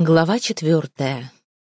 Глава 4.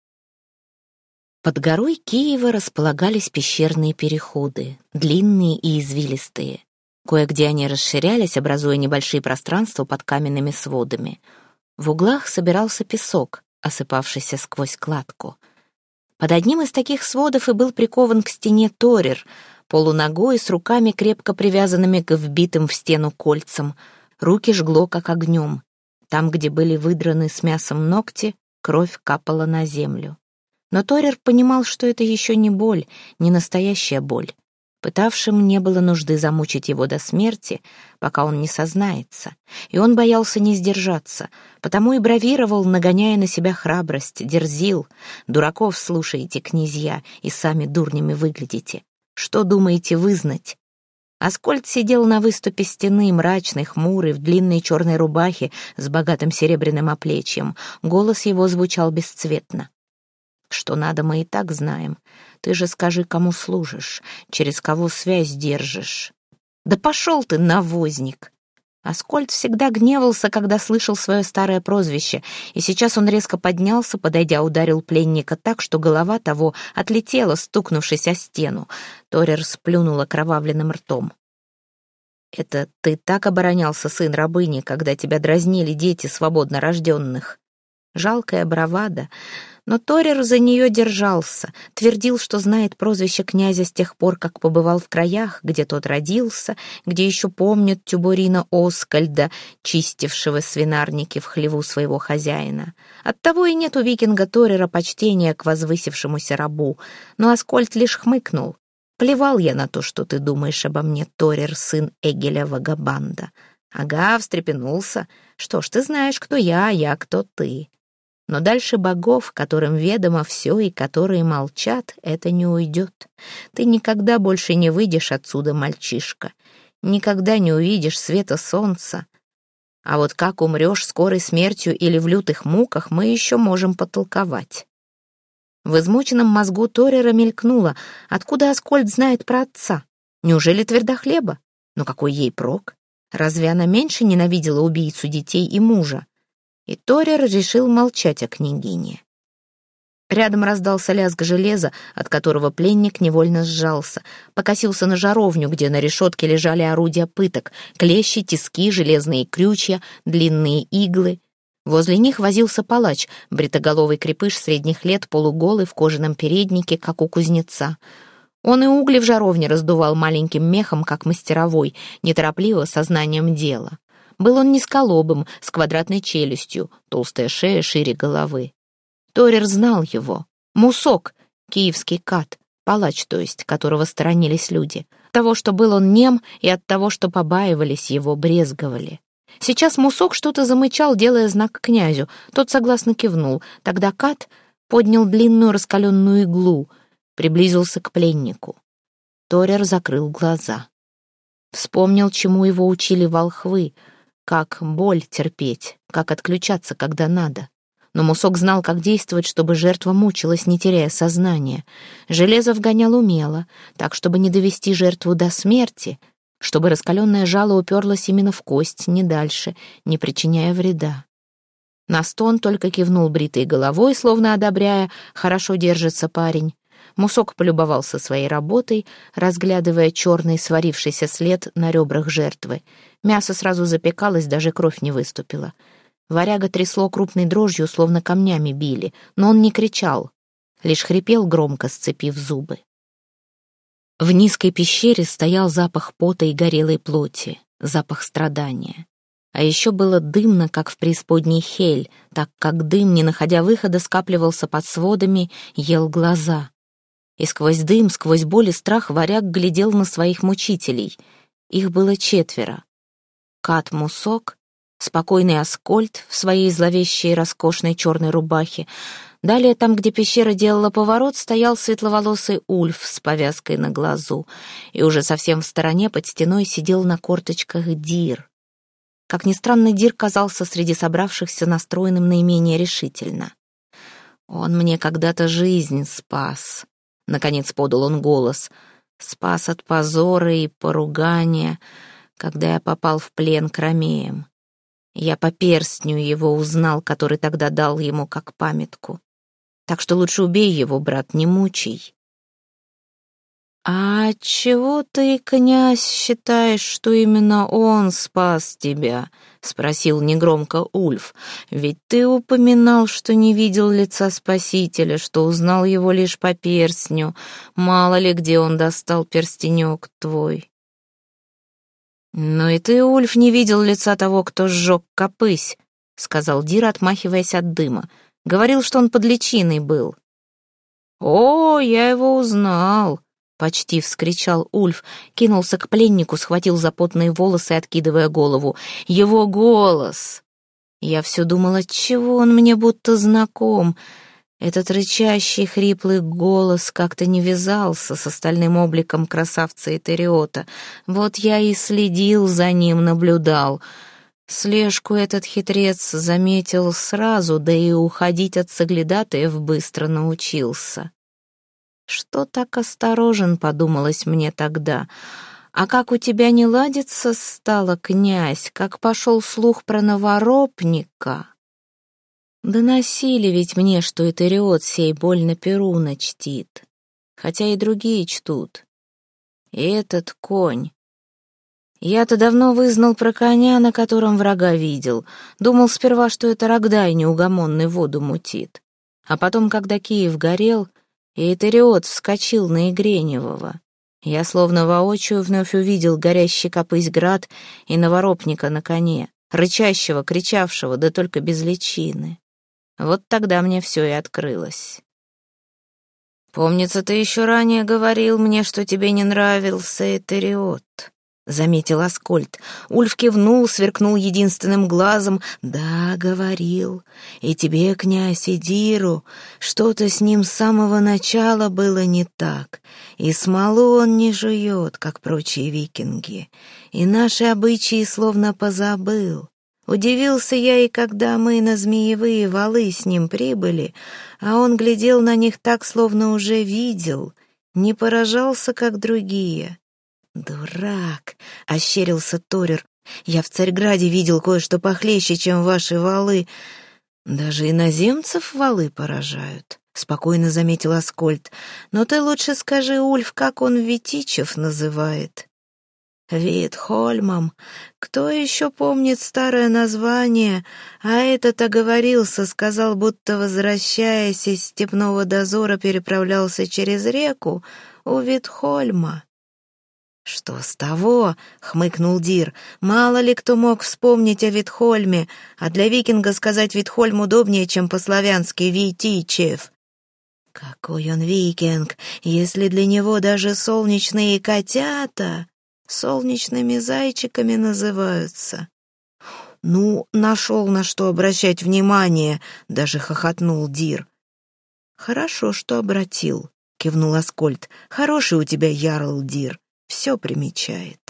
Под горой Киева располагались пещерные переходы, длинные и извилистые. Кое-где они расширялись, образуя небольшие пространства под каменными сводами. В углах собирался песок, осыпавшийся сквозь кладку. Под одним из таких сводов и был прикован к стене Торир, полуногой, с руками, крепко привязанными к вбитым в стену кольцам. Руки жгло, как огнем. Там, где были выдраны с мясом ногти, кровь капала на землю. Но Торир понимал, что это еще не боль, не настоящая боль. Пытавшим не было нужды замучить его до смерти, пока он не сознается. И он боялся не сдержаться, потому и бравировал, нагоняя на себя храбрость, дерзил. «Дураков слушаете, князья, и сами дурнями выглядите. Что думаете вызнать?» Аскольд сидел на выступе стены, мрачный, хмурый, в длинной черной рубахе с богатым серебряным оплечьем. Голос его звучал бесцветно. «Что надо, мы и так знаем. Ты же скажи, кому служишь, через кого связь держишь». «Да пошел ты, навозник!» Аскольд всегда гневался, когда слышал свое старое прозвище, и сейчас он резко поднялся, подойдя, ударил пленника так, что голова того отлетела, стукнувшись о стену. Торир сплюнул окровавленным ртом. «Это ты так оборонялся, сын рабыни, когда тебя дразнили дети свободно рожденных?» Жалкая бравада, но Торир за нее держался, твердил, что знает прозвище князя с тех пор, как побывал в краях, где тот родился, где еще помнят Тюборина Оскальда, чистившего свинарники в хлеву своего хозяина. Оттого и нет у викинга Торира почтения к возвысившемуся рабу, но Аскольд лишь хмыкнул. «Плевал я на то, что ты думаешь обо мне, Торир, сын Эгеля Вагабанда». «Ага», встрепенулся. «Что ж, ты знаешь, кто я, а я кто ты». Но дальше богов, которым ведомо все и которые молчат, это не уйдет. Ты никогда больше не выйдешь отсюда, мальчишка. Никогда не увидишь света солнца. А вот как умрешь скорой смертью или в лютых муках, мы еще можем потолковать. В измученном мозгу Торира мелькнуло, откуда Аскольд знает про отца. Неужели Твердохлеба? Но какой ей прок? Разве она меньше ненавидела убийцу детей и мужа? И Торир решил молчать о княгине. Рядом раздался лязг железа, от которого пленник невольно сжался. Покосился на жаровню, где на решетке лежали орудия пыток: клещи, тиски, железные крючья, длинные иглы. Возле них возился палач, бритоголовый крепыш средних лет, полуголый, в кожаном переднике, как у кузнеца. Он и угли в жаровне раздувал маленьким мехом, как мастеровой, неторопливо, сознанием дела. Был он низколобым, с квадратной челюстью, толстая шея шире головы. Торир знал его. Мусок, киевский кат, палач, то есть, которого сторонились люди. От того, что был он нем, и от того, что побаивались его, брезговали. Сейчас Мусок что-то замычал, делая знак князю. Тот согласно кивнул. Тогда кат поднял длинную раскаленную иглу, приблизился к пленнику. Торир закрыл глаза. Вспомнил, чему его учили волхвы, как боль терпеть, как отключаться, когда надо. Но Мусок знал, как действовать, чтобы жертва мучилась, не теряя сознания. Железо вгонял умело, так, чтобы не довести жертву до смерти, чтобы раскаленное жало уперлось именно в кость, не дальше, не причиняя вреда. На стон только кивнул бритой головой, словно одобряя: «Хорошо держится парень». Мусок полюбовался своей работой, разглядывая черный сварившийся след на ребрах жертвы. Мясо сразу запекалось, даже кровь не выступила. Варяга трясло крупной дрожью, словно камнями били, но он не кричал, лишь хрипел громко, сцепив зубы. В низкой пещере стоял запах пота и горелой плоти, запах страдания. А еще было дымно, как в преисподней Хель, так как дым, не находя выхода, скапливался под сводами, ел глаза. И сквозь дым, сквозь боль и страх варяг глядел на своих мучителей. Их было 4. Кат Мусок, спокойный Аскольд в своей зловещей роскошной черной рубахе. Далее, там, где пещера делала поворот, стоял светловолосый Ульф с повязкой на глазу. И уже совсем в стороне под стеной сидел на корточках Дир. Как ни странно, Дир казался среди собравшихся настроенным наименее решительно. «Он мне когда-то жизнь спас», — наконец подал он голос. «Спас от позора и поругания, когда я попал в плен к ромеям. Я по перстню его узнал, который тогда дал ему как памятку. Так что лучше убей его, брат, не мучай». «А чего ты, князь, считаешь, что именно он спас тебя?» — спросил негромко Ульф. «Ведь ты упоминал, что не видел лица Спасителя, что узнал его лишь по перстню. Мало ли, где он достал перстенек твой». «Но и ты, Ульф, не видел лица того, кто сжег Копысь», — сказал Дир, отмахиваясь от дыма. «Говорил, что он под личиной был». «О, я его узнал!» — почти вскричал Ульф, кинулся к пленнику, схватил за потные волосы, откидывая голову. «Его голос!» Я все думала, отчего он мне будто знаком. Этот рычащий, хриплый голос как-то не вязался с остальным обликом красавца Этериота. Вот я и следил за ним, наблюдал. Слежку этот хитрец заметил сразу, да и уходить от соглядатаев быстро научился. «Что так осторожен?» — подумалось мне тогда. «А как у тебя не ладится стало, князь, как пошел слух про новоропника?» Доносили ведь мне, что Этериот сей больно Перуна чтит, хотя и другие чтут. И этот конь. Я-то давно вызнал про коня, на котором врага видел. Думал сперва, что это Рогдай неугомонный воду мутит. А потом, когда Киев горел, и Этериот вскочил на Игреневого, я словно воочию вновь увидел горящий Копысь град и новоропника на коне, рычащего, кричавшего, да только без личины. Вот тогда мне все и открылось. «Помнится, ты еще ранее говорил мне, что тебе не нравился Этериот», — заметил Аскольд. Ульф кивнул, сверкнул единственным глазом. «Да, говорил. И тебе, князь, и Диру, что-то с ним с самого начала было не так. И смолу он не жует, как прочие викинги. И наши обычаи словно позабыл. Удивился я и когда мы на Змеевые валы с ним прибыли, а он глядел на них так, словно уже видел, не поражался, как другие». «Дурак!» — ощерился Торир. «Я в Царьграде видел кое-что похлеще, чем ваши валы. Даже иноземцев валы поражают», — спокойно заметил Аскольд. «Но ты лучше скажи, Ульф, как он Витичев называет?» «Витхольмом. Кто еще помнит старое название? А этот оговорился, сказал, будто, возвращаясь из степного дозора, переправлялся через реку у Витхольма». «Что с того?» — хмыкнул Дир. «Мало ли кто мог вспомнить о Витхольме, а для викинга сказать Витхольм удобнее, чем по-славянски Витичев». «Какой он викинг, если для него даже солнечные котята солнечными зайчиками называются?» «Ну, нашел на что обращать внимание», — даже хохотнул Дир. «Хорошо, что обратил», — кивнул Аскольд. «Хороший у тебя ярл, Дир, все примечает».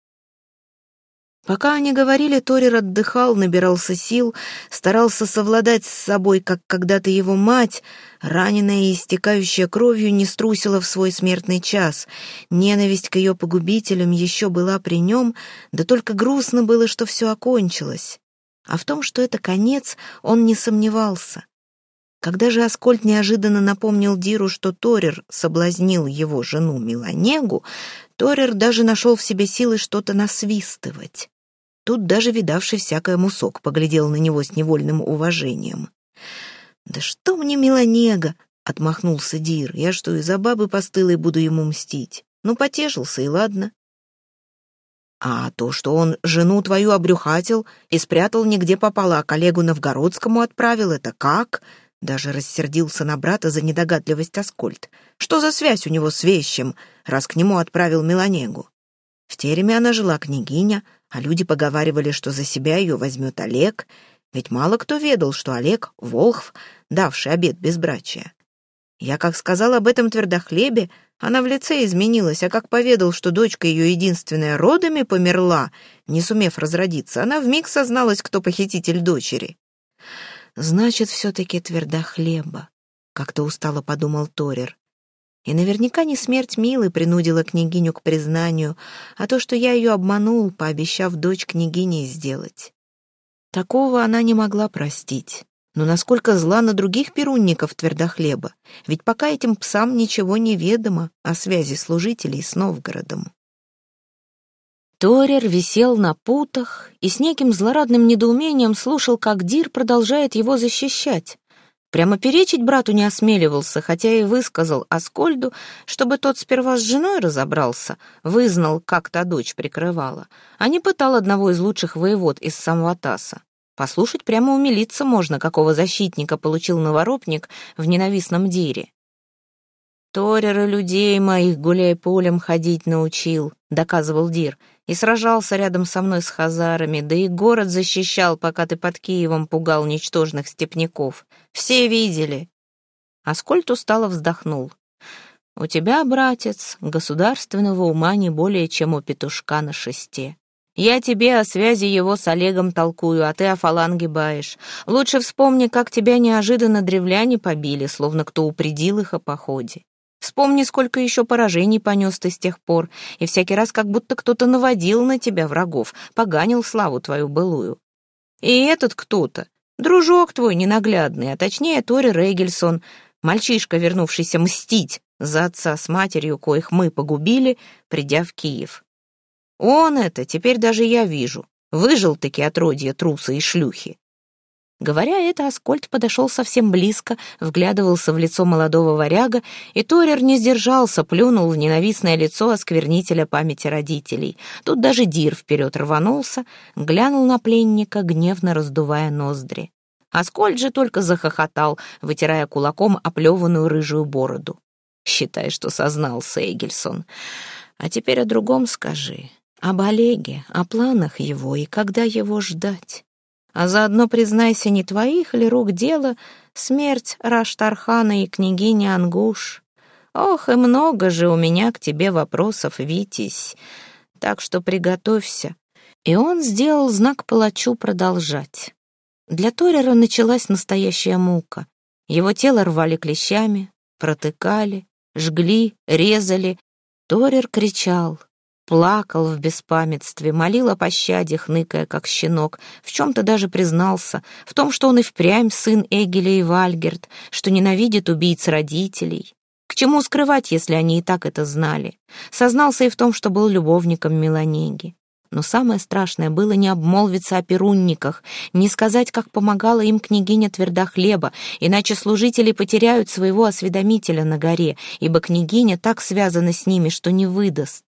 Пока они говорили, Торир отдыхал, набирался сил, старался совладать с собой, как когда-то его мать, раненая и истекающая кровью, не струсила в свой смертный час. Ненависть к ее погубителям еще была при нем, да только грустно было, что все окончилось. А в том, что это конец, он не сомневался. Когда же Аскольд неожиданно напомнил Диру, что Торир соблазнил его жену Меланегу, Торир даже нашел в себе силы что-то насвистывать. Тут даже видавший всякое Мусок поглядел на него с невольным уважением. «Да что мне Меланега?» — отмахнулся Дир. «Я что, из-за бабы постылой буду ему мстить? Ну, потешился, и ладно». «А то, что он жену твою обрюхатил и спрятал нигде попало, а коллегу Новгородскому отправил, это как?» Даже рассердился на брата за недогадливость Аскольд. «Что за связь у него с вещим, раз к нему отправил Меланегу? В тереме она жила княгиня, а люди поговаривали, что за себя ее возьмет Олег, ведь мало кто ведал, что Олег — волхв, давший обет безбрачия. Я как сказал об этом Твердохлебе, она в лице изменилась, а как поведал, что дочка ее единственная родами померла, не сумев разродиться, она вмиг созналась, кто похититель дочери». «Значит, все-таки Твердохлеба», — как-то устало подумал Торир. «И наверняка не смерть Милы принудила княгиню к признанию, а то, что я ее обманул, пообещав дочь княгини сделать». Такого она не могла простить. Но насколько зла на других перунников Твердохлеба, ведь пока этим псам ничего не ведомо о связи служителей с Новгородом. Торер висел на путах и с неким злорадным недоумением слушал, как Дир продолжает его защищать. Прямо перечить брату не осмеливался, хотя и высказал Аскольду, чтобы тот сперва с женой разобрался, вызнал, как та дочь прикрывала, а не пытал одного из лучших воевод из Самватаса. Послушать прямо умилиться можно, какого защитника получил новоропник в ненавистном Дире. «Торер и людей моих гуляй полем ходить научил», — доказывал Дир, «и сражался рядом со мной с хазарами, да и город защищал, пока ты под Киевом пугал ничтожных степняков. Все видели». Аскольд устало вздохнул. «У тебя, братец, государственного ума не более, чем у петушка на шесте. Я тебе о связи его с Олегом толкую, а ты о фаланге баешь. Лучше вспомни, как тебя неожиданно древляне побили, словно кто упредил их о походе. Вспомни, сколько еще поражений понес ты с тех пор, и всякий раз как будто кто-то наводил на тебя врагов, поганил славу твою былую. И этот кто-то, дружок твой ненаглядный, а точнее Торер Эгельсон, мальчишка, вернувшийся мстить за отца с матерью, коих мы погубили, придя в Киев. Он это, теперь даже я вижу, выжил-таки отродье труса и шлюхи». Говоря это, Аскольд подошел совсем близко, вглядывался в лицо молодого варяга, и Торер не сдержался, плюнул в ненавистное лицо осквернителя памяти родителей. Тут даже Дир вперед рванулся, глянул на пленника, гневно раздувая ноздри. Аскольд же только захохотал, вытирая кулаком оплеванную рыжую бороду. «Считай, что сознался, Эгельсон. А теперь о другом скажи. Об Олеге, о планах его и когда его ждать. А заодно признайся, не твоих ли рук дело смерть Раштархана и княгини Ангуш? Ох, и много же у меня к тебе вопросов, Витязь, так что приготовься». И он сделал знак палачу продолжать. Для Торера началась настоящая мука. Его тело рвали клещами, протыкали, жгли, резали. Торер кричал, плакал в беспамятстве, молил о пощаде, хныкая, как щенок, в чем-то даже признался, в том, что он и впрямь сын Эгеля и Вальгерд, что ненавидит убийц родителей. К чему скрывать, если они и так это знали? Сознался и в том, что был любовником Меланеги. Но самое страшное было не обмолвиться о перунниках, не сказать, как помогала им княгиня Твердохлеба, иначе служители потеряют своего осведомителя на горе, ибо княгиня так связана с ними, что не выдаст.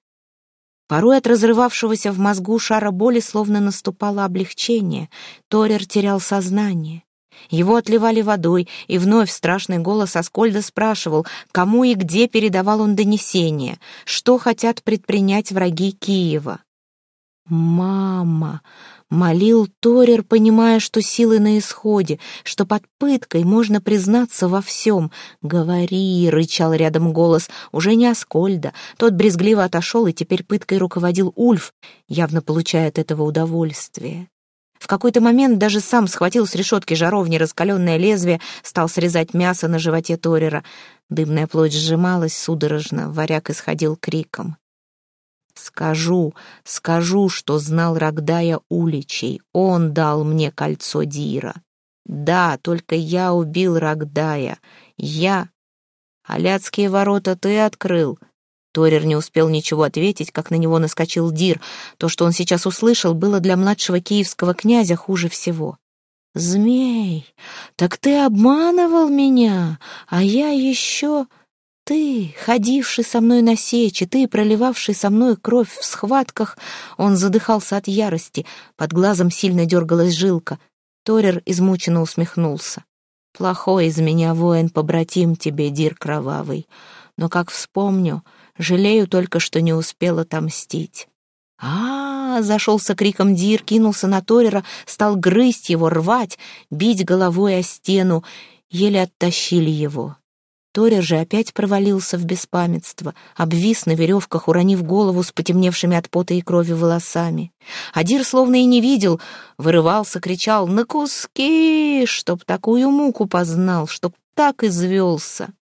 Порой от разрывавшегося в мозгу шара боли словно наступало облегчение. Торер терял сознание. Его отливали водой, и вновь страшный голос Аскольда спрашивал, кому и где передавал он донесение, что хотят предпринять враги Киева. «Мама!» — молил Торер, понимая, что силы на исходе, что под пыткой можно признаться во всем. «Говори!» — рычал рядом голос, уже не Аскольда. Тот брезгливо отошел, и теперь пыткой руководил Ульф, явно получая от этого удовольствие. В какой-то момент даже сам схватил с решетки жаровни раскаленное лезвие, стал срезать мясо на животе Торера. Дымная плоть сжималась судорожно, варяг исходил криком. Скажу, что знал Рогдая Уличей. Он дал мне кольцо Дира. Да, только я убил Рогдая. Я. Аляцкие ворота ты открыл». Торер не успел ничего ответить, как на него наскочил Дир. То, что он сейчас услышал, было для младшего киевского князя хуже всего. «Змей, так ты обманывал меня, а я еще... Ты, ходивший со мной на сечи, ты, проливавший со мной кровь в схватках». Он задыхался от ярости, под глазом сильно дергалась жилка. Торер измученно усмехнулся. «Плохой из меня воин-побратим тебе, Дир кровавый, но, как вспомню, жалею только, что не успел отомстить». Зашелся криком Дир, кинулся на Торера, стал грызть его, рвать, бить головой о стену. Еле оттащили его. Торер же опять провалился в беспамятство, обвис на веревках, уронив голову с потемневшими от пота и крови волосами. Адир словно и не видел, вырывался, кричал «На куски!», чтоб такую муку познал, чтоб так извелся.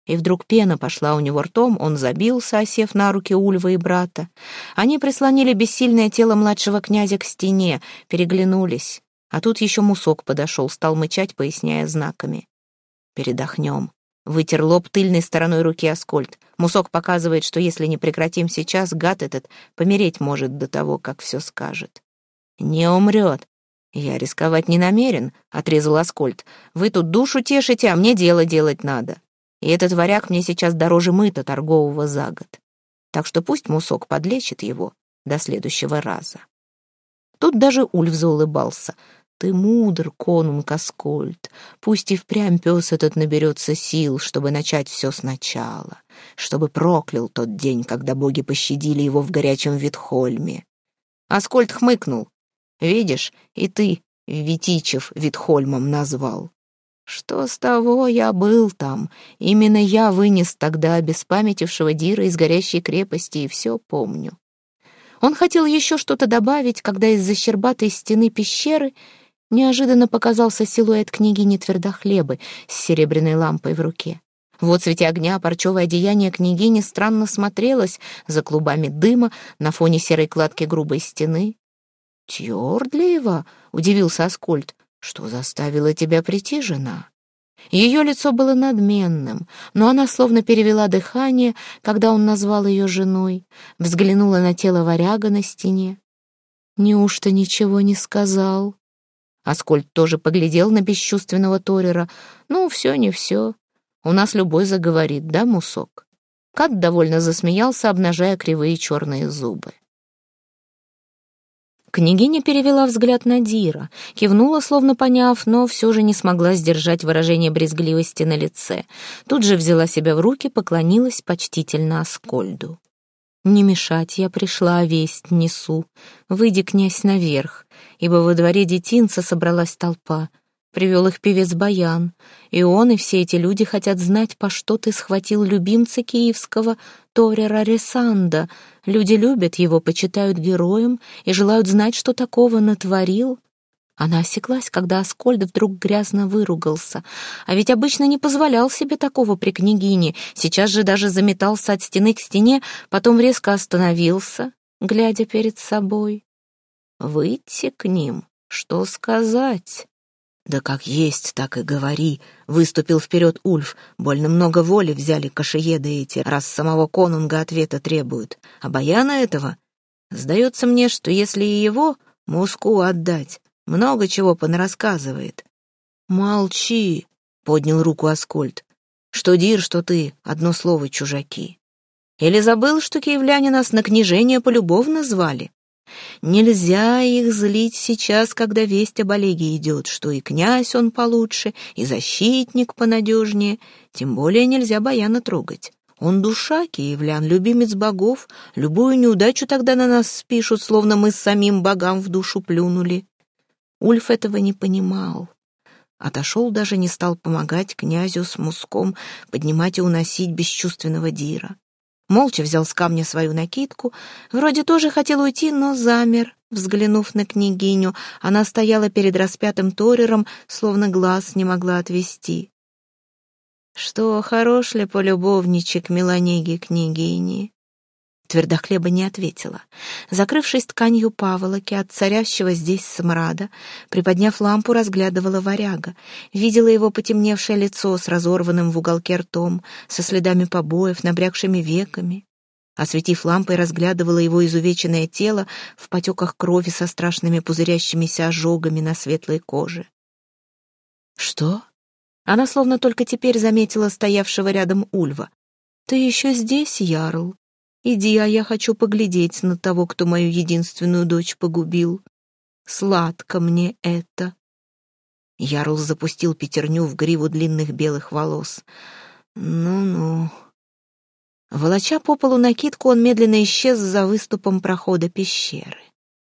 И вдруг пена пошла у него ртом, он забился, осев на руки Ульва и брата. Они прислонили бессильное тело младшего князя к стене, переглянулись. А тут еще Мусок подошел, стал мычать, поясняя знаками. «Передохнем». Вытер лоб тыльной стороной руки Аскольд. Мусок показывает, что если не прекратим сейчас, гад этот помереть может до того, как все скажет. «Не умрет». «Я рисковать не намерен», — отрезал Аскольд. «Вы тут душу тешите, а мне дело делать надо. И этот варяг мне сейчас дороже мыта торгового за год. Так что пусть Мусок подлечит его до следующего раза». Тут даже Ульф заулыбался. «Ты мудр, конунг Аскольд. Пусть и впрямь пес этот наберется сил, чтобы начать все сначала, чтобы проклял тот день, когда боги пощадили его в горячем Витхольме». Аскольд хмыкнул. «Видишь, и ты Витичев Витхольмом назвал. Что с того, я был там. Именно я вынес тогда обеспамятившего Дира из горящей крепости, и все помню». Он хотел еще что-то добавить, когда из-за щербатой стены пещеры неожиданно показался силуэт княгини Твердохлебы с серебряной лампой в руке. В отсвете огня парчевое одеяние княгини странно смотрелось за клубами дыма на фоне серой кладки грубой стены. «Тёрдлиева?» — удивился Аскольд. «Что заставило тебя прийти, жена?» Ее лицо было надменным, но она словно перевела дыхание, когда он назвал ее женой, взглянула на тело варяга на стене. «Неужто ничего не сказал?» Аскольд тоже поглядел на бесчувственного Торера. «Ну, все не все. У нас любой заговорит, да, Мусок?» Кат довольно засмеялся, обнажая кривые черные зубы. Княгиня перевела взгляд на Дира, кивнула, словно поняв, но все же не смогла сдержать выражение брезгливости на лице. Тут же взяла себя в руки, поклонилась почтительно Аскольду. «Не мешать я пришла, а весть несу. Выйди, князь, наверх, ибо во дворе детинца собралась толпа. Привел их певец Баян, и он, и все эти люди хотят знать, по что ты схватил любимца киевского Торера Ресанда. Люди любят его, почитают героем и желают знать, что такого натворил». Она осеклась, когда Аскольд вдруг грязно выругался. А ведь обычно не позволял себе такого при княгине. Сейчас же даже заметался от стены к стене, потом резко остановился, глядя перед собой. «Выйти к ним? Что сказать?» «Да как есть, так и говори», — выступил вперед Ульф. «Больно много воли взяли кошееды эти, раз самого конунга ответа требуют. А Баяна этого? Сдается мне, что если и его Муску отдать, много чего понарассказывает». «Молчи», — поднял руку Аскольд. «Что Дир, что ты, одно слово чужаки. Или забыл, что киевляне нас на княжение полюбовно звали? Нельзя их злить сейчас, когда весть об Олеге идет, что и князь он получше, и защитник понадежнее. Тем более нельзя Баяна трогать. Он душа киевлян, любимец богов. Любую неудачу тогда на нас спишут, словно мы с самим богам в душу плюнули». Ульф этого не понимал. Отошел, даже не стал помогать князю с Муском поднимать и уносить бесчувственного Дира. Молча взял с камня свою накидку, вроде тоже хотел уйти, но замер, взглянув на княгиню. Она стояла перед распятым Торером, словно глаз не могла отвести. «Что, хорош ли полюбовничек Меланеги княгини?» Твердохлеба не ответила. Закрывшись тканью паволоки от царящего здесь смрада, приподняв лампу, разглядывала варяга. Видела его потемневшее лицо с разорванным в уголке ртом, со следами побоев, набрякшими веками. Осветив лампой, разглядывала его изувеченное тело в потеках крови со страшными пузырящимися ожогами на светлой коже. «Что?» Она словно только теперь заметила стоявшего рядом Ульва. «Ты еще здесь, ярл? Иди, а я хочу поглядеть на того, кто мою единственную дочь погубил. Сладко мне это». Ярл запустил пятерню в гриву длинных белых волос. «Ну-ну». Волоча по полу накидку, он медленно исчез за выступом прохода пещеры.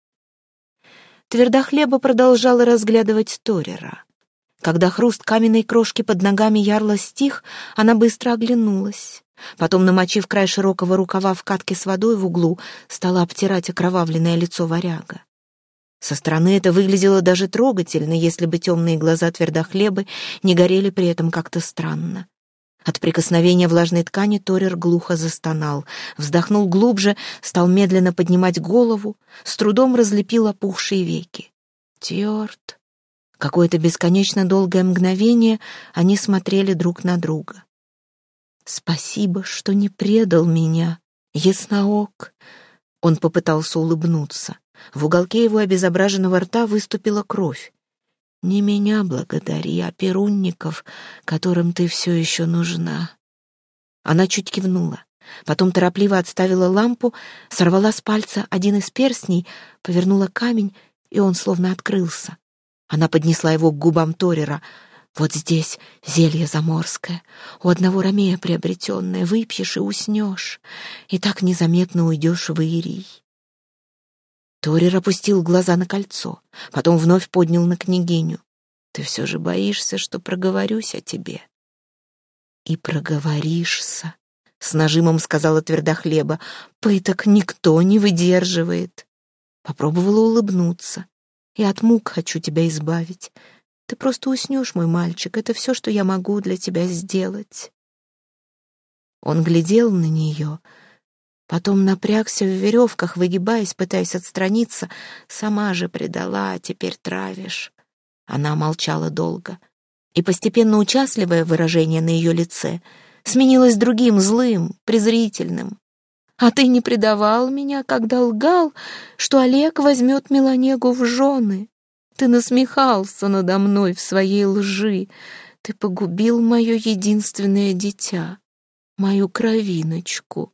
Твердохлеба продолжала разглядывать Торера. Когда хруст каменной крошки под ногами ярла стих, она быстро оглянулась. Потом, намочив край широкого рукава в катке с водой в углу, стала обтирать окровавленное лицо варяга. Со стороны это выглядело даже трогательно, если бы темные глаза Твердохлебы не горели при этом как-то странно. От прикосновения влажной ткани Торер глухо застонал, вздохнул глубже, стал медленно поднимать голову, с трудом разлепил опухшие веки. Тьорд. Какое-то бесконечно долгое мгновение они смотрели друг на друга. «Спасибо, что не предал меня, ясноок». Он попытался улыбнуться. В уголке его обезображенного рта выступила кровь. «Не меня благодари, а перунников, которым ты все еще нужна». Она чуть кивнула, потом торопливо отставила лампу, сорвала с пальца один из перстней, повернула камень, и он словно открылся. Она поднесла его к губам Торера. «Вот здесь зелье заморское, у одного ромея приобретенное, выпьешь и уснешь, и так незаметно уйдешь в Ирий». Торер опустил глаза на кольцо, потом вновь поднял на княгиню. «Ты все же боишься, что проговорюсь о тебе?» «И проговоришься», — с нажимом сказала Твердохлеба. «Пыток никто не выдерживает». Попробовала улыбнуться. «И от мук хочу тебя избавить. Ты просто уснешь, мой мальчик, это все, что я могу для тебя сделать». Он глядел на нее, потом напрягся в веревках, выгибаясь, пытаясь отстраниться. «Сама же предала, а теперь травишь». Она молчала долго, и постепенно участливое выражение на ее лице сменилось другим, злым, презрительным. «А ты не предавал меня, когда лгал, что Олег возьмет Меланегу в жены. Ты насмехался надо мной в своей лжи. Ты погубил мое единственное дитя, мою кровиночку.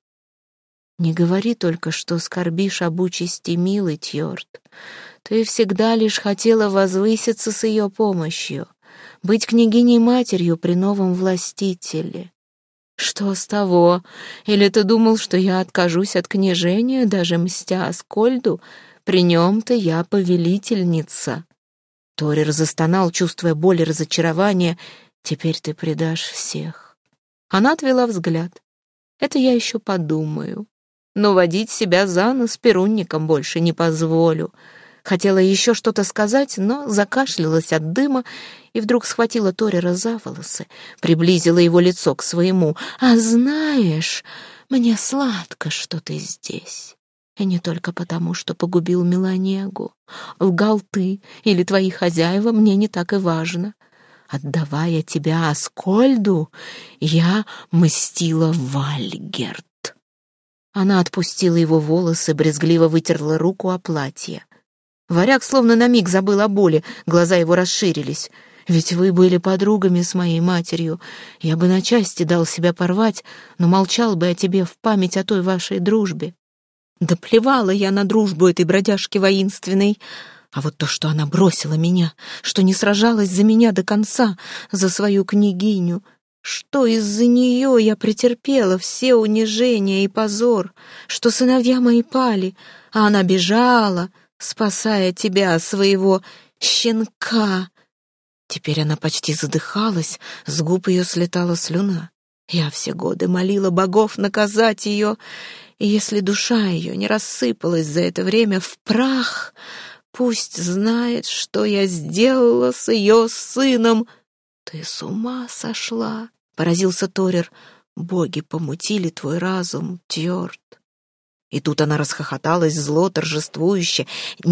Не говори только, что скорбишь об участи милый Тьорд. Ты всегда лишь хотела возвыситься с ее помощью, быть княгиней-матерью при новом властителе. Что с того? Или ты думал, что я откажусь от княжения, даже мстя Аскольду? При нем-то я повелительница». Торер застонал, чувствуя боль и разочарование. «Теперь ты предашь всех». Она отвела взгляд. «Это я еще подумаю. Но водить себя за нос перунником больше не позволю». Хотела еще что-то сказать, но закашлялась от дыма и вдруг схватила Торера за волосы, приблизила его лицо к своему. «А знаешь, мне сладко, что ты здесь. И не только потому, что погубил Меланегу. Лгал ты или твои хозяева, мне не так и важно. Отдавая тебя Аскольду, я мстила Вальгерт». Она отпустила его волосы, брезгливо вытерла руку о платье. Варяг словно на миг забыл о боли, глаза его расширились. «Ведь вы были подругами с моей матерью. Я бы на части дал себя порвать, но молчал бы о тебе в память о той вашей дружбе». Да плевала я на дружбу этой бродяжки воинственной. А вот то, что она бросила меня, что не сражалась за меня до конца, за свою княгиню, что из-за нее я претерпела все унижения и позор, что сыновья мои пали, а она бежала, спасая тебя, своего щенка. Теперь она почти задыхалась, с губ ее слетала слюна. Я все годы молила богов наказать ее, и если душа ее не рассыпалась за это время в прах, пусть знает, что я сделала с ее сыном. «Ты с ума сошла?» — поразился Торер. «Боги помутили твой разум, Тьорд». И тут она расхохоталась зло, торжествующе.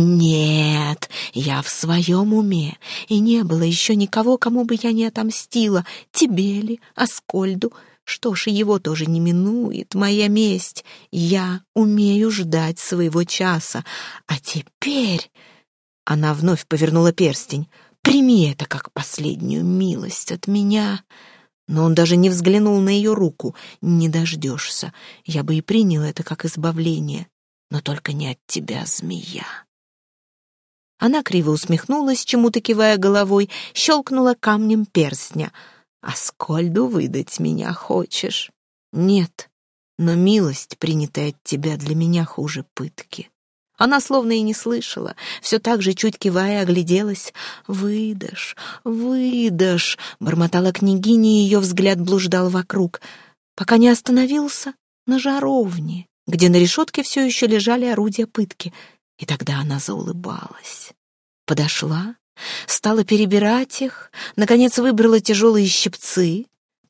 «Нет, я в своем уме, и не было еще никого, кому бы я не отомстила. Тебе ли, Аскольду? Что ж, его тоже не минует моя месть. Я умею ждать своего часа. А теперь...» Она вновь повернула перстень. «Прими это как последнюю милость от меня». Но он даже не взглянул на ее руку. «Не дождешься. Я бы и принял это как избавление. Но только не от тебя, змея». Она криво усмехнулась, чему-то кивая головой, щелкнула камнем перстня. «Аскольду выдать меня хочешь?» «Нет, но милость, принятая от тебя, для меня хуже пытки». Она словно и не слышала, все так же, чуть кивая, огляделась. «Выдашь, выдашь», — бормотала княгиня, и ее взгляд блуждал вокруг, пока не остановился на жаровне, где на решетке все еще лежали орудия пытки. И тогда она заулыбалась. Подошла, стала перебирать их, наконец выбрала тяжелые щипцы,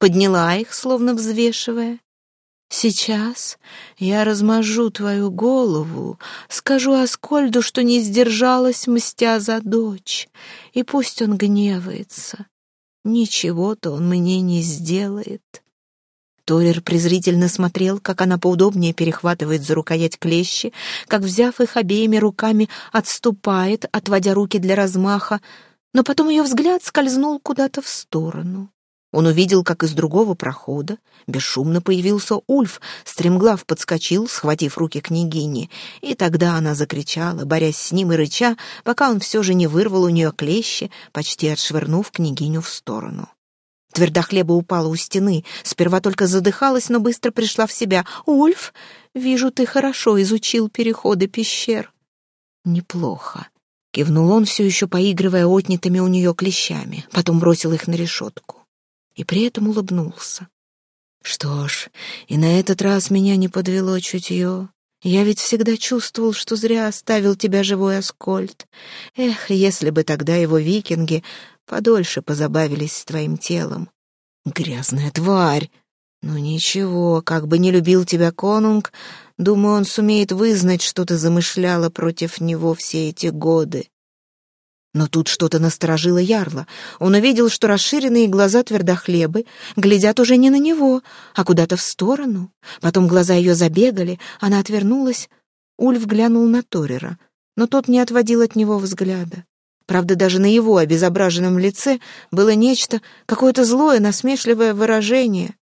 подняла их, словно взвешивая. «Сейчас я размажу твою голову, скажу Аскольду, что не сдержалась, мстя за дочь, и пусть он гневается. Ничего-то он мне не сделает». Торир презрительно смотрел, как она поудобнее перехватывает за рукоять клещи, как, взяв их обеими руками, отступает, отводя руки для размаха, но потом ее взгляд скользнул куда-то в сторону. Он увидел, как из другого прохода бесшумно появился Ульф, стремглав подскочил, схватив руки княгини, и тогда она закричала, борясь с ним и рыча, пока он все же не вырвал у нее клещи, почти отшвырнув княгиню в сторону. Твердохлеба упала у стены, сперва только задыхалась, но быстро пришла в себя. «Ульф, вижу, ты хорошо изучил переходы пещер». «Неплохо», — кивнул он, все еще поигрывая отнятыми у нее клещами, потом бросил их на решетку. И при этом улыбнулся. «Что ж, и на этот раз меня не подвело чутье. Я ведь всегда чувствовал, что зря оставил тебя живой, Аскольд. Эх, если бы тогда его викинги подольше позабавились с твоим телом. Грязная тварь! Ну ничего, как бы не любил тебя конунг, думаю, он сумеет вызнать, что ты замышляла против него все эти годы». Но тут что-то насторожило ярла. Он увидел, что расширенные глаза Твердохлебы глядят уже не на него, а куда-то в сторону. Потом глаза ее забегали, она отвернулась. Ульф глянул на Торира, но тот не отводил от него взгляда. Правда, даже на его обезображенном лице было нечто, какое-то злое, насмешливое выражение.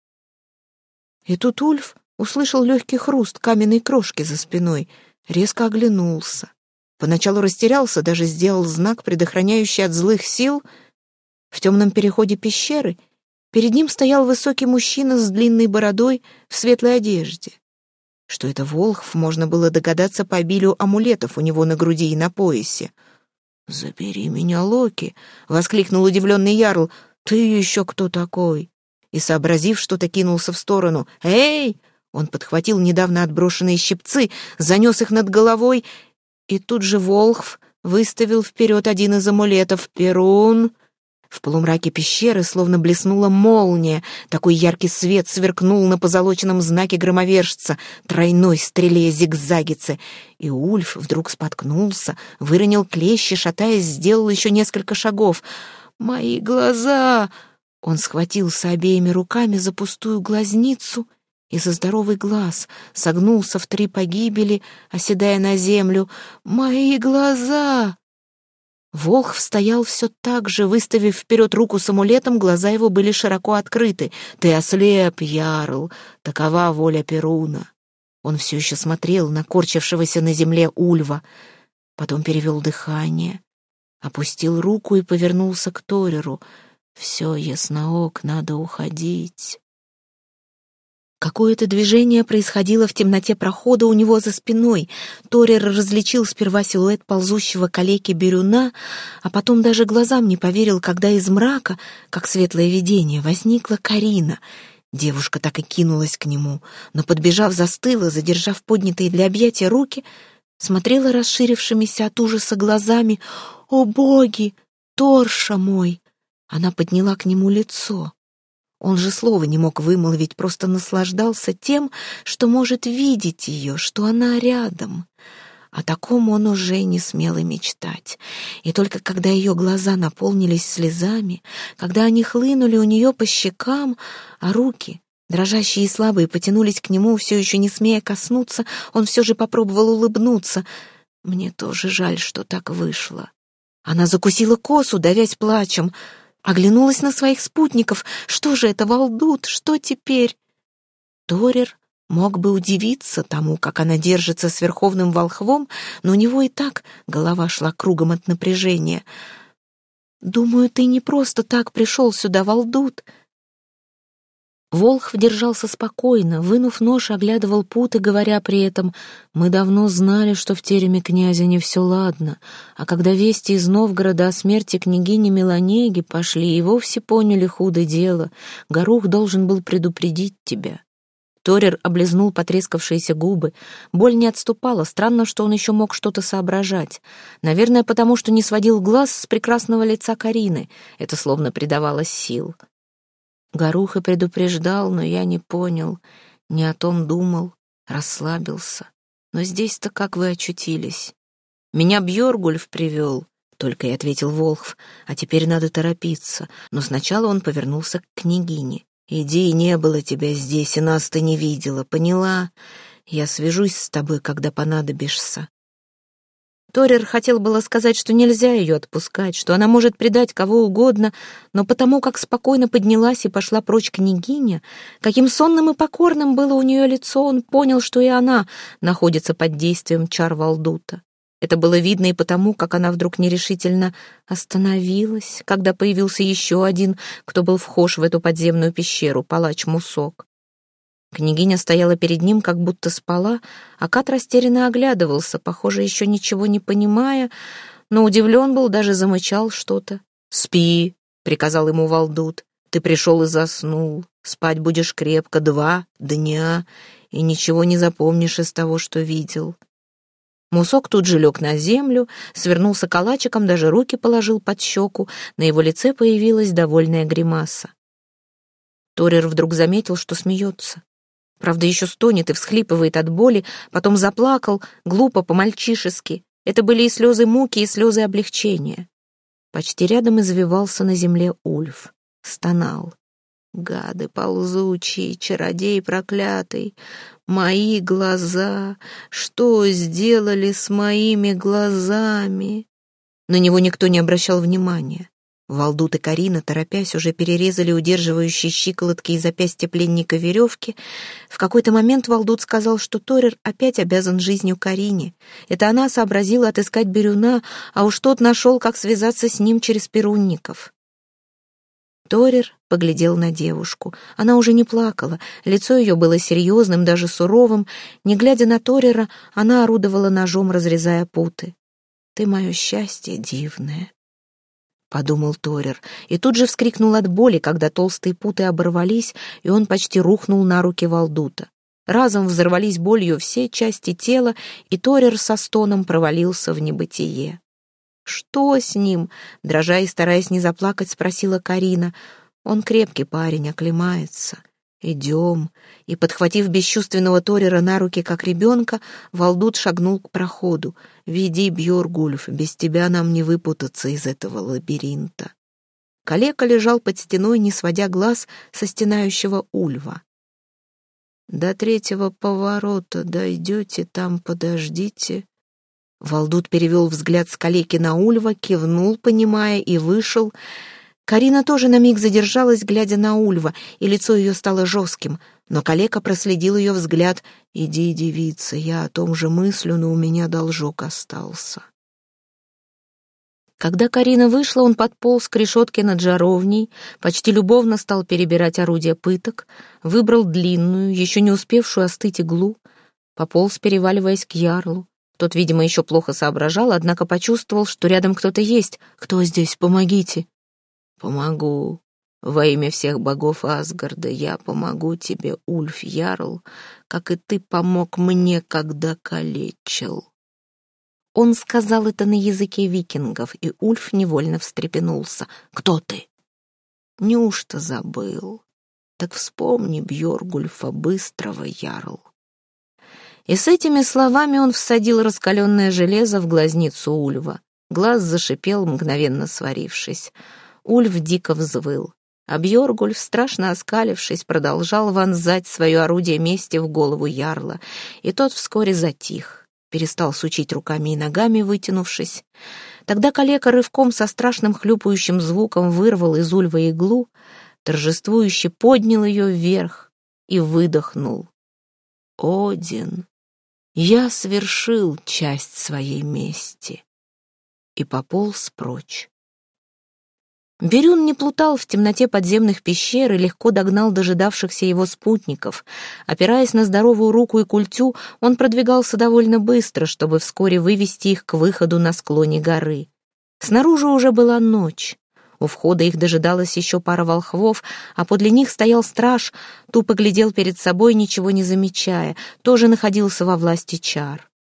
И тут Ульф услышал легкий хруст каменной крошки за спиной, резко оглянулся. Поначалу растерялся, даже сделал знак, предохраняющий от злых сил. В темном переходе пещеры перед ним стоял высокий мужчина с длинной бородой в светлой одежде. Что это волхв, можно было догадаться по обилию амулетов у него на груди и на поясе. «Забери меня, Локи!» — воскликнул удивленный ярл. «Ты еще кто такой?» И, сообразив что-то, кинулся в сторону. «Эй!» Он подхватил недавно отброшенные щипцы, занес их над головой, и тут же волхв выставил вперед один из амулетов — Перун. В полумраке пещеры словно блеснула молния, такой яркий свет сверкнул на позолоченном знаке громовержца, тройной стреле зигзагице, и Ульф вдруг споткнулся, выронил клещи, шатаясь, сделал еще несколько шагов. «Мои глаза!» Он схватился обеими руками за пустую глазницу и за здоровый глаз, согнулся в 3 погибели, оседая на землю. «Мои глаза!» Волхв стоял все так же, выставив вперед руку с амулетом, глаза его были широко открыты. «Ты ослеп, ярл, такова воля Перуна». Он все еще смотрел на корчившегося на земле Ульва, потом перевел дыхание, опустил руку и повернулся к Ториру. «Все, ясноок, надо уходить». Какое-то движение происходило в темноте прохода у него за спиной. Торир различил сперва силуэт ползущего калеки Бирюна, а потом даже глазам не поверил, когда из мрака, как светлое видение, возникла Карина. Девушка так и кинулась к нему, но, подбежав, застыла, задержав поднятые для объятия руки, смотрела расширившимися от ужаса глазами. «О боги! Торша мой!» Она подняла к нему лицо. Он же слова не мог вымолвить, просто наслаждался тем, что может видеть ее, что она рядом. О таком он уже не смел и мечтать. И только когда ее глаза наполнились слезами, когда они хлынули у нее по щекам, а руки, дрожащие и слабые, потянулись к нему, все еще не смея коснуться, он все же попробовал улыбнуться. «Мне тоже жаль, что так вышло». Она закусила косу, давясь плачем, оглянулась на своих спутников. Что же это, Валдут? Что теперь? Торир мог бы удивиться тому, как она держится с верховным волхвом, но у него и так голова шла кругом от напряжения. «Думаю, ты не просто так пришел сюда, Валдут». Волхв держался спокойно, вынув нож, оглядывал путы, говоря при этом: «Мы давно знали, что в тереме князя не все ладно, а когда вести из Новгорода о смерти княгини Меланеги пошли, и вовсе поняли худое дело. Горух должен был предупредить тебя». Торир облизнул потрескавшиеся губы. Боль не отступала, странно, что он еще мог что-то соображать. Наверное, потому что не сводил глаз с прекрасного лица Карины. Это словно придавало сил. Горуха предупреждал, но я не понял, не о том думал, расслабился. Но здесь-то как вы очутились? Меня Бьоргульф привел, только и ответил Волхв, а теперь надо торопиться. Но сначала он повернулся к княгине. Иди, не было тебя здесь, и нас ты не видела, поняла? Я свяжусь с тобой, когда понадобишься. Торир хотел было сказать, что нельзя ее отпускать, что она может предать кого угодно, но потому как спокойно поднялась и пошла прочь княгиня, каким сонным и покорным было у нее лицо, он понял, что и она находится под действием чар Валдута. Это было видно и потому, как она вдруг нерешительно остановилась, когда появился еще один, кто был вхож в эту подземную пещеру, палач Мусок. Княгиня стояла перед ним, как будто спала, а Кат растерянно оглядывался, похоже, еще ничего не понимая, но удивлен был, даже замычал что-то. «Спи», — приказал ему Валдут, — «ты пришел и заснул, спать будешь крепко 2 дня, и ничего не запомнишь из того, что видел». Мусок тут же лег на землю, свернулся калачиком, даже руки положил под щеку, на его лице появилась довольная гримаса. Торир вдруг заметил, что смеется. Правда, еще стонет и всхлипывает от боли, потом заплакал, глупо, по-мальчишески. Это были и слезы муки, и слезы облегчения. Почти рядом извивался на земле Ульф. Стонал. «Гады ползучие, чародей проклятый, мои глаза, что сделали с моими глазами?» На него никто не обращал внимания. Валдут и Карина, торопясь, уже перерезали удерживающие щиколотки и запястья пленника веревки. В какой-то момент Валдут сказал, что Торир опять обязан жизнью Карине. Это она сообразила отыскать Бирюна, а уж тот нашел, как связаться с ним через перунников. Торир поглядел на девушку. Она уже не плакала, лицо ее было серьезным, даже суровым. Не глядя на Торира, она орудовала ножом, разрезая путы. «Ты мое счастье дивное», — подумал Торир, и тут же вскрикнул от боли, когда толстые путы оборвались, и он почти рухнул на руки Валдута. Разом взорвались болью все части тела, и Торир со стоном провалился в небытие. «Что с ним?» — дрожа и стараясь не заплакать, спросила Карина. «Он крепкий парень, оклемается. Идем». И, подхватив бесчувственного Торира на руки, как ребенка, Валдут шагнул к проходу. «Веди, Бьоргульф, без тебя нам не выпутаться из этого лабиринта». Калека лежал под стеной, не сводя глаз со стенающего Ульва. «До 3-го поворота дойдете, там подождите». Валдут перевел взгляд с калеки на Ульва, кивнул, понимая, и вышел. Карина тоже на миг задержалась, глядя на Ульва, и лицо ее стало жестким, но калека проследил ее взгляд. «Иди, девица, я о том же мыслю, но у меня должок остался». Когда Карина вышла, он подполз к решетке над жаровней, почти любовно стал перебирать орудия пыток, выбрал длинную, еще не успевшую остыть иглу, пополз, переваливаясь к ярлу. Тот, видимо, еще плохо соображал, однако почувствовал, что рядом кто-то есть. «Кто здесь? Помогите!» «Помогу. Во имя всех богов Асгарда я помогу тебе, Ульф Ярл, как и ты помог мне, когда калечил». Он сказал это на языке викингов, и Ульф невольно встрепенулся. «Кто ты?» «Неужто забыл? Так вспомни Бьоргульфа Быстрого, Ярл». И с этими словами он всадил раскаленное железо в глазницу Ульва. Глаз зашипел, мгновенно сварившись. Ульв дико взвыл, а Бьоргульф, страшно оскалившись, продолжал вонзать свое орудие мести в голову ярла, и тот вскоре затих, перестал сучить руками и ногами, вытянувшись. Тогда калека рывком со страшным хлюпающим звуком вырвал из Ульва иглу, торжествующе поднял ее вверх и выдохнул. «Один, я свершил часть своей мести», и пополз прочь. Бирюн не плутал в темноте подземных пещер и легко догнал дожидавшихся его спутников. Опираясь на здоровую руку и культю, он продвигался довольно быстро, чтобы вскоре вывести их к выходу на склоне горы. Снаружи уже была ночь. У входа их дожидалась еще пара волхвов, а подле них стоял страж, тупо глядел перед собой, ничего не замечая, тоже находился во власти чар.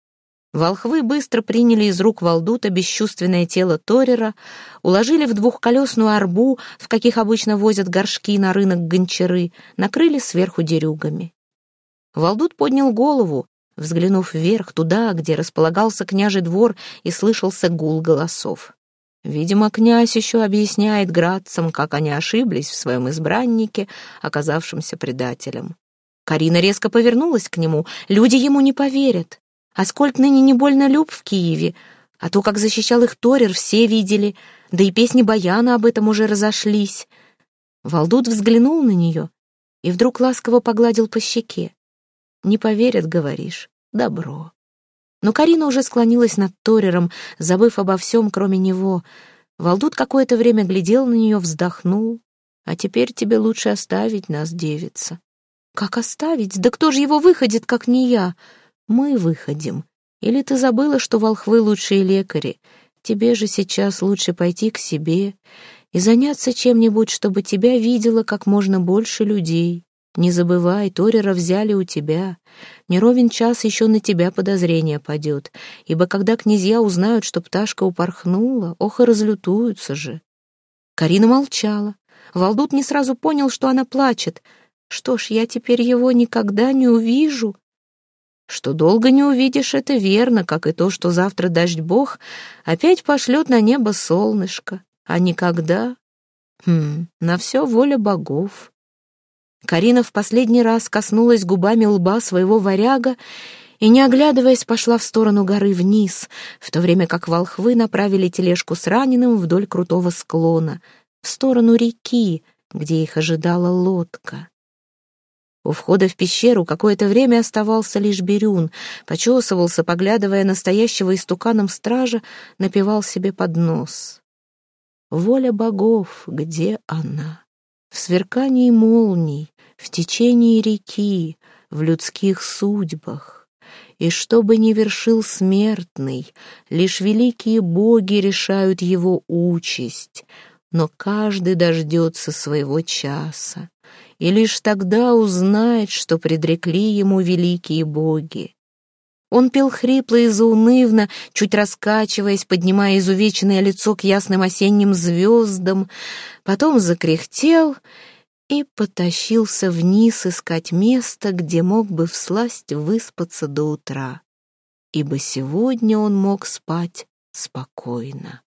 Волхвы быстро приняли из рук Валдута бесчувственное тело Торера, уложили в двухколесную арбу, в каких обычно возят горшки на рынок гончары, накрыли сверху дерюгами. Валдут поднял голову, взглянув вверх, туда, где располагался княжий двор, и слышался гул голосов. Видимо, князь еще объясняет градцам, как они ошиблись в своем избраннике, оказавшемся предателем. Карина резко повернулась к нему. Люди ему не поверят. Аскольд ныне не больно люб в Киеве, а то, как защищал их Торер, все видели, да и песни Баяна об этом уже разошлись. Валдут взглянул на нее и вдруг ласково погладил по щеке. «Не поверят, говоришь? Добро». Но Карина уже склонилась над Торером, забыв обо всем, кроме него. Валдут какое-то время глядел на нее, вздохнул. «А теперь тебе лучше оставить нас, девица». «Как оставить? Да кто же его выходит, как не я?» «Мы выходим. Или ты забыла, что волхвы лучшие лекари? Тебе же сейчас лучше пойти к себе и заняться чем-нибудь, чтобы тебя видело как можно больше людей. Не забывай, Торера взяли у тебя. Не ровен час еще на тебя подозрение падет, ибо когда князья узнают, что пташка упорхнула, ох и разлютуются же». Карина молчала. Валдут не сразу понял, что она плачет. «Что ж, я теперь его никогда не увижу». «Что долго не увидишь, это верно, как и то, что завтра дождь-бог опять пошлет на небо солнышко. А никогда? На все воля богов». Карина в последний раз коснулась губами лба своего варяга и, не оглядываясь, пошла в сторону горы вниз, в то время как волхвы направили тележку с раненым вдоль крутого склона, в сторону реки, где их ожидала лодка. У входа в пещеру какое-то время оставался лишь Бирюн, почесывался, поглядывая на стоящего истуканом стража, напевал себе под нос. «Воля богов, где она? В сверкании молний, в течении реки, в людских судьбах. И что бы ни вершил смертный, лишь великие боги решают его участь, но каждый дождется своего часа. И лишь тогда узнает, что предрекли ему великие боги». Он пел хрипло и заунывно, чуть раскачиваясь, поднимая изувеченное лицо к ясным осенним звездам, потом закряхтел и потащился вниз искать место, где мог бы всласть выспаться до утра, ибо сегодня он мог спать спокойно.